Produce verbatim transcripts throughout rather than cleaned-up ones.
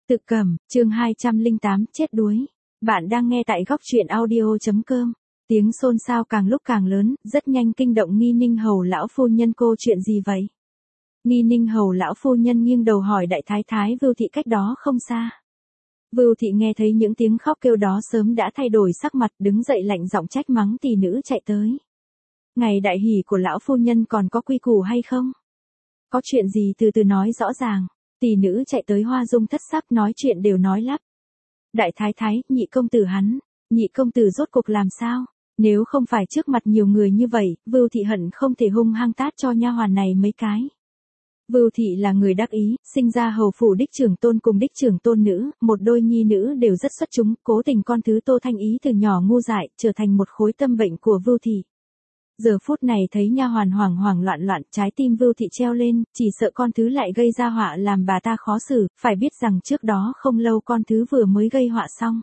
Tự Cẩm, chương hai trăm lẻ tám, chết đuối. Bạn đang nghe tại góc truyện audio chấm com. Tiếng xôn xao càng lúc càng lớn, rất nhanh kinh động Nghi Ninh Hầu lão phu nhân. Cô chuyện gì vậy? Nghi Ninh Hầu lão phu nhân nghiêng đầu hỏi đại thái thái Vưu Thị cách đó không xa. Vưu Thị nghe thấy những tiếng khóc kêu đó sớm đã thay đổi sắc mặt, đứng dậy lạnh giọng trách mắng tỷ nữ chạy tới. Ngày đại hỷ của lão phu nhân còn có quy củ hay không? Có chuyện gì từ từ nói rõ ràng. Tỷ nữ chạy tới Hoa Dung thất sắc, nói chuyện đều nói lắp. Đại thái thái, nhị công tử hắn, nhị công tử rốt cuộc làm sao? Nếu không phải trước mặt nhiều người như vậy, Vưu Thị hận không thể hung hăng tát cho nha hoàn này mấy cái. Vưu Thị là người đắc ý, sinh ra hầu phủ đích trưởng tôn cùng đích trưởng tôn nữ, một đôi nhi nữ đều rất xuất chúng, cố tình con thứ Tô Thanh Ý từ nhỏ ngu dại, trở thành một khối tâm bệnh của Vưu Thị. Giờ phút này thấy nha hoàn hoảng hoảng loạn loạn, trái tim Vưu Thị treo lên, chỉ sợ con thứ lại gây ra họa làm bà ta khó xử, phải biết rằng trước đó không lâu con thứ vừa mới gây họa xong.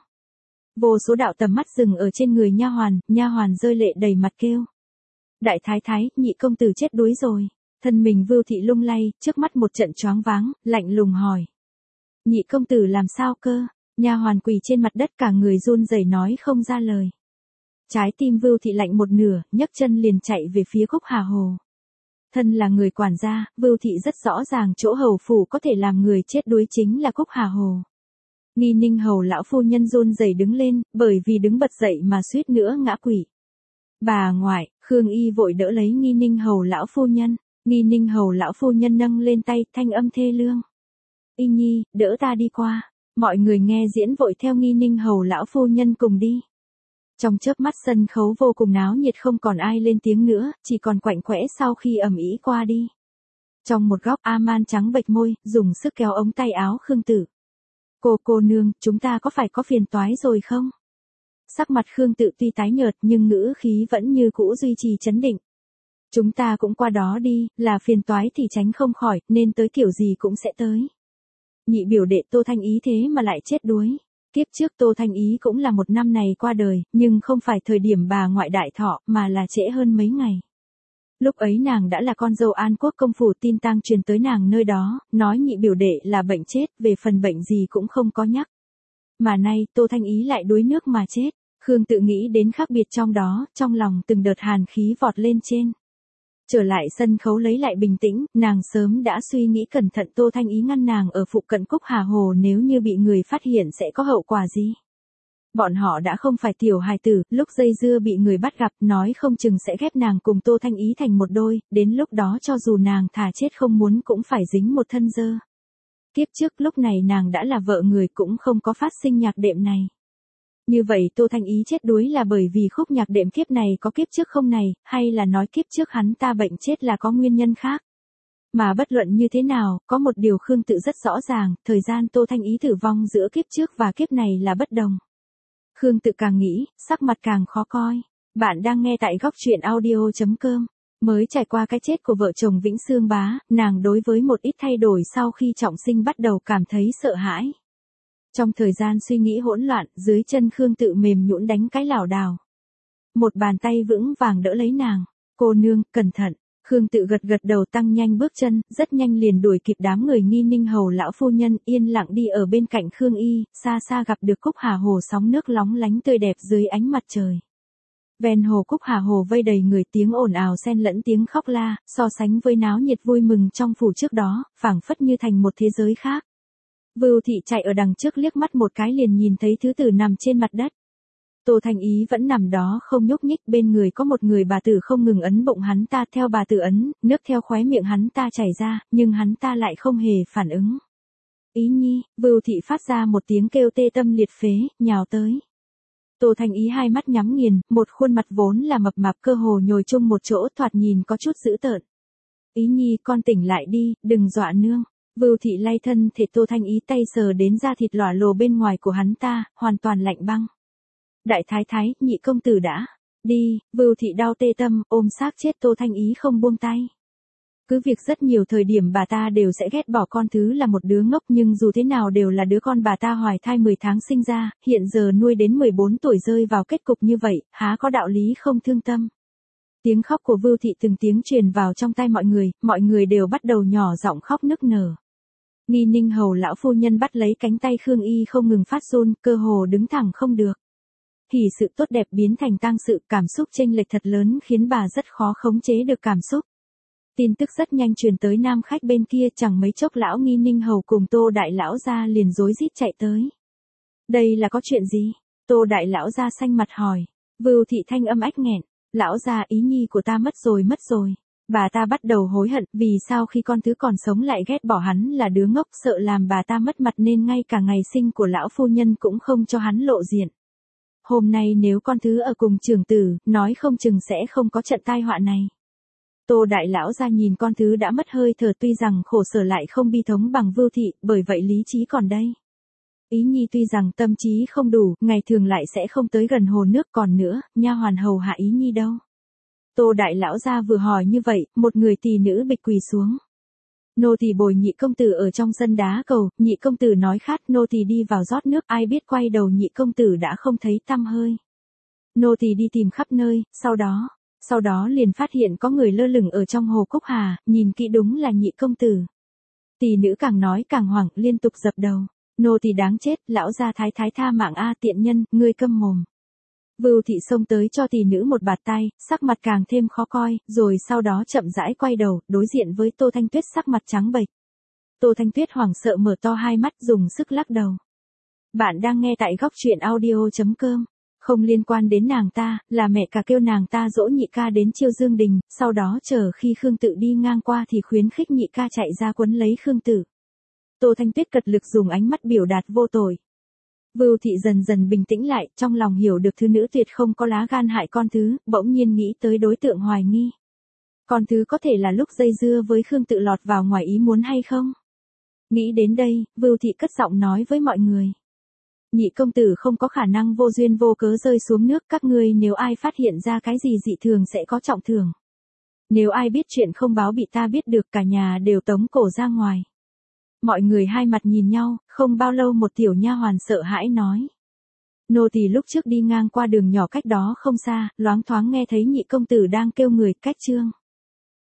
Vô số đạo tầm mắt dừng ở trên người nha hoàn, nha hoàn rơi lệ đầy mặt kêu. Đại thái thái, nhị công tử chết đuối rồi. Thân mình Vưu Thị lung lay, trước mắt một trận choáng váng, lạnh lùng hỏi. Nhị công tử làm sao cơ? Nha hoàn quỳ trên mặt đất cả người run rẩy nói không ra lời. Trái tim Vưu Thị lạnh một nửa, nhấc chân liền chạy về phía Cúc Hà Hồ. Thân là người quản gia, Vưu Thị rất rõ ràng chỗ hầu phủ có thể làm người chết đuối chính là Cúc Hà Hồ. Nghi Ninh Hầu lão phu nhân run rẩy đứng lên, bởi vì đứng bật dậy mà suýt nữa ngã quỵ. Bà ngoại, Khương Y vội đỡ lấy Nghi Ninh Hầu lão phu nhân. Nghi Ninh Hầu lão phu nhân nâng lên tay, thanh âm thê lương. Y Nhi, đỡ ta đi qua. Mọi người nghe diễn vội theo Nghi Ninh Hầu lão phu nhân cùng đi. Trong chớp mắt sân khấu vô cùng náo nhiệt, không còn ai lên tiếng nữa, chỉ còn quạnh quẽ sau khi ầm ĩ qua đi. Trong một góc A-man trắng bệch môi, dùng sức kéo ống tay áo Khương Tự. Cô cô nương, chúng ta có phải có phiền toái rồi không? Sắc mặt Khương Tự tuy tái nhợt nhưng ngữ khí vẫn như cũ duy trì trấn định. Chúng ta cũng qua đó đi, là phiền toái thì tránh không khỏi, nên tới kiểu gì cũng sẽ tới. Nhị biểu đệ Tô Thanh Ý thế mà lại chết đuối. Kiếp trước Tô Thanh Ý cũng là một năm này qua đời, nhưng không phải thời điểm bà ngoại đại thọ, mà là trễ hơn mấy ngày. Lúc ấy nàng đã là con dâu An Quốc công phủ, tin tang truyền tới nàng nơi đó, nói nhị biểu đệ là bệnh chết, về phần bệnh gì cũng không có nhắc. Mà nay, Tô Thanh Ý lại đuối nước mà chết. Khương Tự nghĩ đến khác biệt trong đó, trong lòng từng đợt hàn khí vọt lên trên. Trở lại sân khấu lấy lại bình tĩnh, nàng sớm đã suy nghĩ cẩn thận. Tô Thanh Ý ngăn nàng ở phụ cận Cúc Hà Hồ, nếu như bị người phát hiện sẽ có hậu quả gì. Bọn họ đã không phải tiểu hài tử, lúc dây dưa bị người bắt gặp, nói không chừng sẽ ghép nàng cùng Tô Thanh Ý thành một đôi, đến lúc đó cho dù nàng thà chết không muốn cũng phải dính một thân dơ. Kiếp trước lúc này nàng đã là vợ người, cũng không có phát sinh nhạc đệm này. Như vậy Tô Thanh Ý chết đuối là bởi vì khúc nhạc đệm kiếp này có kiếp trước không này, hay là nói kiếp trước hắn ta bệnh chết là có nguyên nhân khác? Mà bất luận như thế nào, có một điều Khương Tự rất rõ ràng, thời gian Tô Thanh Ý tử vong giữa kiếp trước và kiếp này là bất đồng. Khương Tự càng nghĩ, sắc mặt càng khó coi. Bạn đang nghe tại góc truyện audio chấm com. Mới trải qua cái chết của vợ chồng Vĩnh Xương Bá, nàng đối với một ít thay đổi sau khi trọng sinh bắt đầu cảm thấy sợ hãi. Trong thời gian suy nghĩ hỗn loạn, dưới chân Khương Tự mềm nhũn đánh cái lảo đảo. Một bàn tay vững vàng đỡ lấy nàng. Cô nương, cẩn thận. Khương Tự gật gật đầu, tăng nhanh bước chân, rất nhanh liền đuổi kịp đám người Nghi Ninh Hầu lão phu nhân, yên lặng đi ở bên cạnh Khương Y, xa xa gặp được Cúc Hà Hồ sóng nước lóng lánh tươi đẹp dưới ánh mặt trời. Ven hồ Cúc Hà Hồ vây đầy người, tiếng ồn ào xen lẫn tiếng khóc la, so sánh với náo nhiệt vui mừng trong phủ trước đó, phảng phất như thành một thế giới khác. Vưu Thị chạy ở đằng trước liếc mắt một cái liền nhìn thấy thứ tử nằm trên mặt đất. Tô Thanh Ý vẫn nằm đó không nhúc nhích, bên người có một người bà tử không ngừng ấn bụng hắn ta, theo bà tử ấn, nước theo khóe miệng hắn ta chảy ra, nhưng hắn ta lại không hề phản ứng. Ý Nhi, Vưu Thị phát ra một tiếng kêu tê tâm liệt phế, nhào tới. Tô Thanh Ý hai mắt nhắm nghiền, một khuôn mặt vốn là mập mạp cơ hồ nhồi chung một chỗ, thoạt nhìn có chút dữ tợn. Ý Nhi, con tỉnh lại đi, đừng dọa nương. Vưu Thị lay thân thể Tô Thanh Ý, tay sờ đến da thịt lòa lồ bên ngoài của hắn ta, hoàn toàn lạnh băng. Đại thái thái, nhị công tử đã đi. Vưu Thị đau tê tâm, ôm xác chết Tô Thanh Ý không buông tay. Cứ việc rất nhiều thời điểm bà ta đều sẽ ghét bỏ con thứ là một đứa ngốc, nhưng dù thế nào đều là đứa con bà ta hoài thai mười tháng sinh ra, hiện giờ nuôi đến mười bốn tuổi rơi vào kết cục như vậy, há có đạo lý không thương tâm. Tiếng khóc của Vưu Thị từng tiếng truyền vào trong tai mọi người, mọi người đều bắt đầu nhỏ giọng khóc nức nở. Nghi Ninh hầu lão phu nhân bắt lấy cánh tay Khương Y không ngừng phát run, cơ hồ đứng thẳng không được. Hỉ sự tốt đẹp biến thành tang sự, cảm xúc chênh lệch thật lớn khiến bà rất khó khống chế được cảm xúc. Tin tức rất nhanh truyền tới nam khách bên kia, chẳng mấy chốc lão Nghi Ninh hầu cùng Tô đại lão gia liền rối rít chạy tới. Đây là có chuyện gì? Tô đại lão gia xanh mặt hỏi. Vưu thị thanh âm ách nghẹn, lão gia ý nhi của ta mất rồi mất rồi. Bà ta bắt đầu hối hận, vì sao khi con thứ còn sống lại ghét bỏ hắn là đứa ngốc, sợ làm bà ta mất mặt nên ngay cả ngày sinh của lão phu nhân cũng không cho hắn lộ diện. Hôm nay nếu con thứ ở cùng trưởng tử, nói không chừng sẽ không có trận tai họa này. Tô đại lão gia nhìn con thứ đã mất hơi thở, tuy rằng khổ sở lại không bi thống bằng Vưu thị, bởi vậy lý trí còn đây. Ý nhi tuy rằng tâm trí không đủ, ngày thường lại sẽ không tới gần hồ nước, còn nữa, nha hoàn hầu hạ ý nhi đâu. Tô đại lão gia vừa hỏi như vậy, một người tỳ nữ bịch quỳ xuống. Nô tỳ bồi nhị công tử ở trong sân đá cầu, nhị công tử nói khát, nô tỳ đi vào rót nước, ai biết quay đầu nhị công tử đã không thấy tăm hơi. Nô tỳ đi tìm khắp nơi, sau đó, sau đó liền phát hiện có người lơ lửng ở trong hồ Cúc Hà, nhìn kỹ đúng là nhị công tử. Tỳ nữ càng nói càng hoảng, liên tục dập đầu. Nô tỳ đáng chết, lão gia thái thái tha mạng a, tiện nhân, ngươi câm mồm. Vưu thị xông tới cho tỳ nữ một bạt tay, sắc mặt càng thêm khó coi, rồi sau đó chậm rãi quay đầu, đối diện với Tô Thanh Tuyết sắc mặt trắng bệch. Tô Thanh Tuyết hoảng sợ mở to hai mắt, dùng sức lắc đầu. Bạn đang nghe tại góc truyện audio chấm com. Không liên quan đến nàng ta, là mẹ cả kêu nàng ta dỗ nhị ca đến Chiêu Dương Đình, sau đó chờ khi Khương Tự đi ngang qua thì khuyến khích nhị ca chạy ra quấn lấy Khương Tự. Tô Thanh Tuyết cật lực dùng ánh mắt biểu đạt vô tội. Vưu thị dần dần bình tĩnh lại, trong lòng hiểu được thứ nữ tuyệt không có lá gan hại con thứ, bỗng nhiên nghĩ tới đối tượng hoài nghi. Con thứ có thể là lúc dây dưa với Khương Tự lọt vào ngoài ý muốn hay không? Nghĩ đến đây, Vưu thị cất giọng nói với mọi người. Nhị công tử không có khả năng vô duyên vô cớ rơi xuống nước, các ngươi nếu ai phát hiện ra cái gì dị thường sẽ có trọng thưởng. Nếu ai biết chuyện không báo bị ta biết được, cả nhà đều tống cổ ra ngoài. Mọi người hai mặt nhìn nhau, không bao lâu một tiểu nha hoàn sợ hãi nói. Nô tỳ lúc trước đi ngang qua đường nhỏ cách đó không xa, loáng thoáng nghe thấy nhị công tử đang kêu người, cách trương.